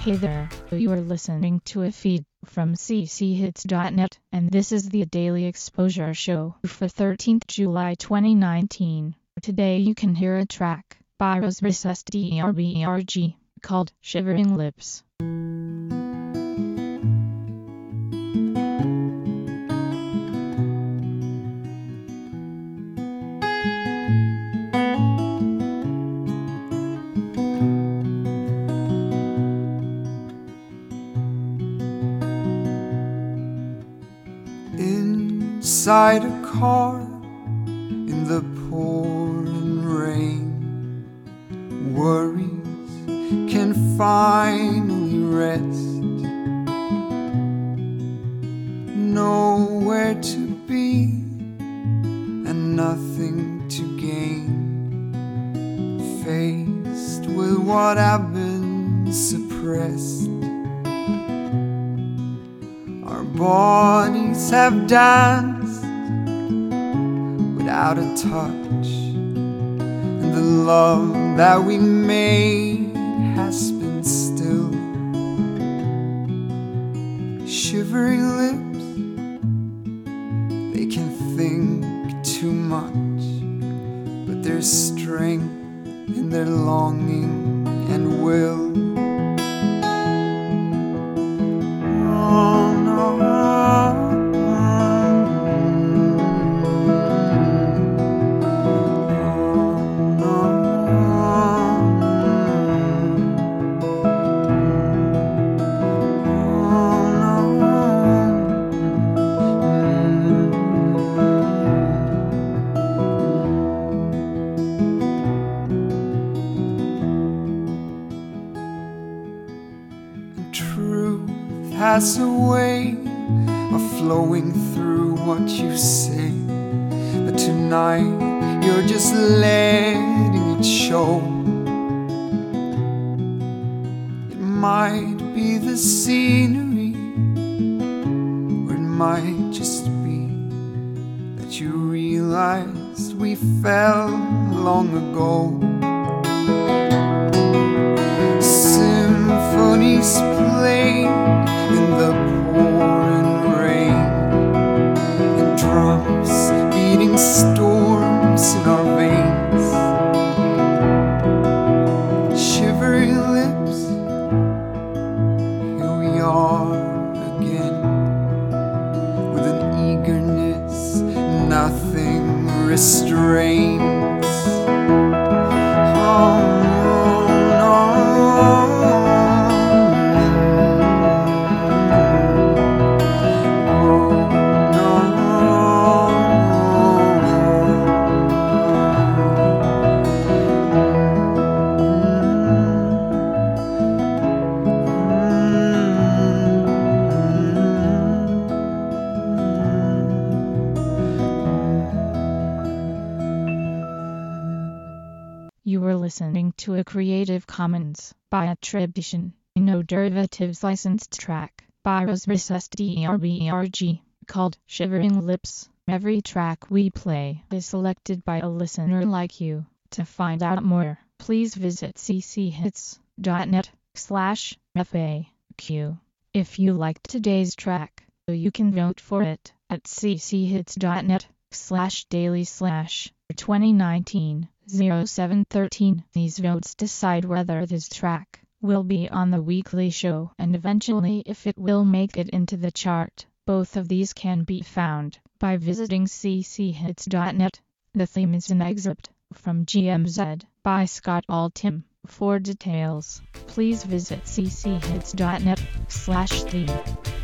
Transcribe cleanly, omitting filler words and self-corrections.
Hey there, you are listening to a feed from cchits.net, and this is the Daily Exposure Show for 13th July 2019. Today you can hear a track by Rose Recessed DRBRG called Shivering Lips. Inside a car in the pouring rain, worries can finally rest. Nowhere to be and nothing to gain, faced with what I've been suppressed. Our bodies have danced without a touch, and the love that we made has been still. Shivering lips, they can think too much, but there's strength in their longing and will. Truth has a way of flowing through what you say, but tonight you're just letting it show. It might be the scenery, or it might just be that you realized we fell long ago. Symphonies played in the pouring rain, and drums beating storms in our veins. Shivering lips, here we are again, with an eagerness nothing restrains. You were listening to a Creative Commons by attribution, no derivatives licensed track by Rose Recessed DRBRG called Shivering Lips. Every track we play is selected by a listener like you. To find out more, please visit cchits.net/FAQ. If you liked today's track, you can vote for it at cchits.net/daily/2019-0713. These votes decide whether this track will be on the weekly show and eventually if it will make it into the chart. Both of these can be found by visiting cchits.net. The theme is an excerpt from GMZ by Scott Altham. For details, please visit cchits.net/theme.